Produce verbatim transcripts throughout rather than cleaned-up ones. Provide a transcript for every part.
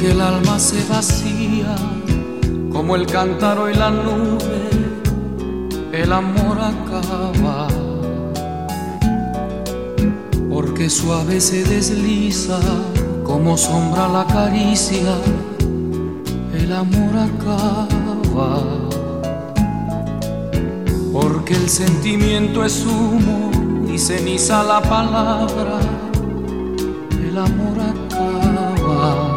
porque el alma se vacía como el cántaro y la nube, el amor acaba. Porque suave se desliza como sombra la caricia, el amor acaba. Porque el sentimiento es humo y ceniza la palabra, el amor acaba.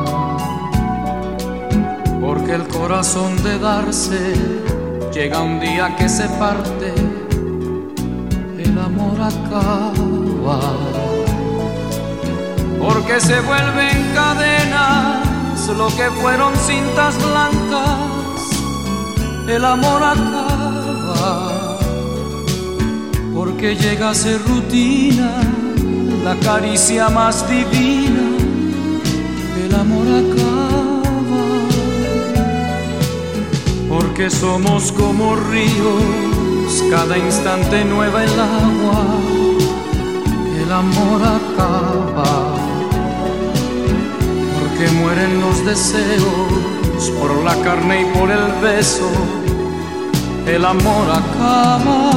Porque el corazón de darse llega un día que se parte, el amor acaba. Porque se vuelven cadenas lo que fueron cintas blancas, el amor acaba. Porque llega a ser rutina la caricia más divina, el amor acaba. Porque somos como ríos, cada instante nueva el agua, el amor acaba. Porque mueren los deseos por la carne y por el beso, el amor acaba.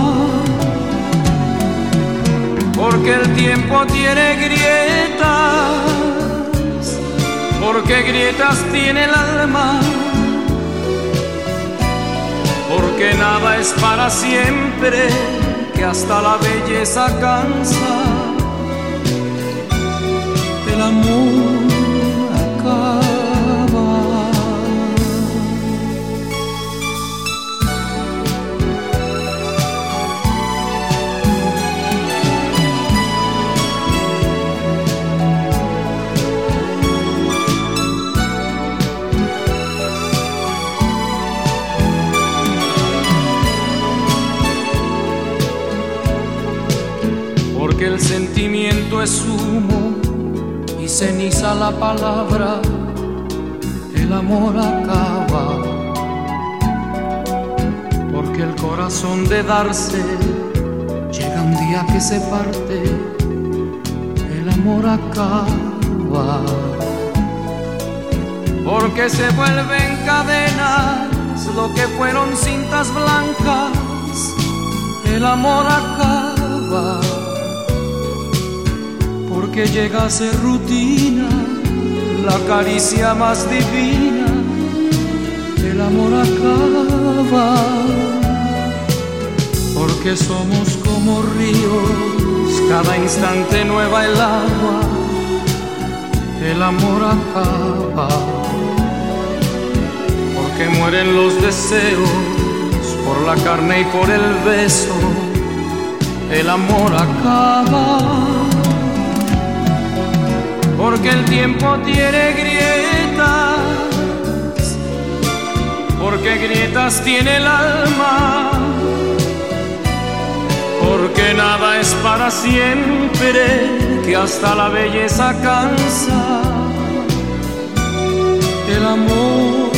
Porque el tiempo tiene grietas, porque grietas tiene el alma. Porque nada es para siempre, que hasta la belleza cansa, el amor acaba. Porque el sentimiento es humo y ceniza la palabra, el amor acaba. Porque el corazón de darse llega un día que se parte, el amor acaba. Porque se vuelven cadenas lo que fueron cintas blancas, el amor acaba. Porque llega a ser rutina la caricia más divina, el amor acaba. Porque somos como ríos, cada instante nueva el agua, el amor acaba. Porque mueren los deseos por la carne y por el beso, el amor acaba. Porque el tiempo tiene grietas, porque grietas tiene el alma. Porque nada es para siempre, que hasta la belleza cansa, el amor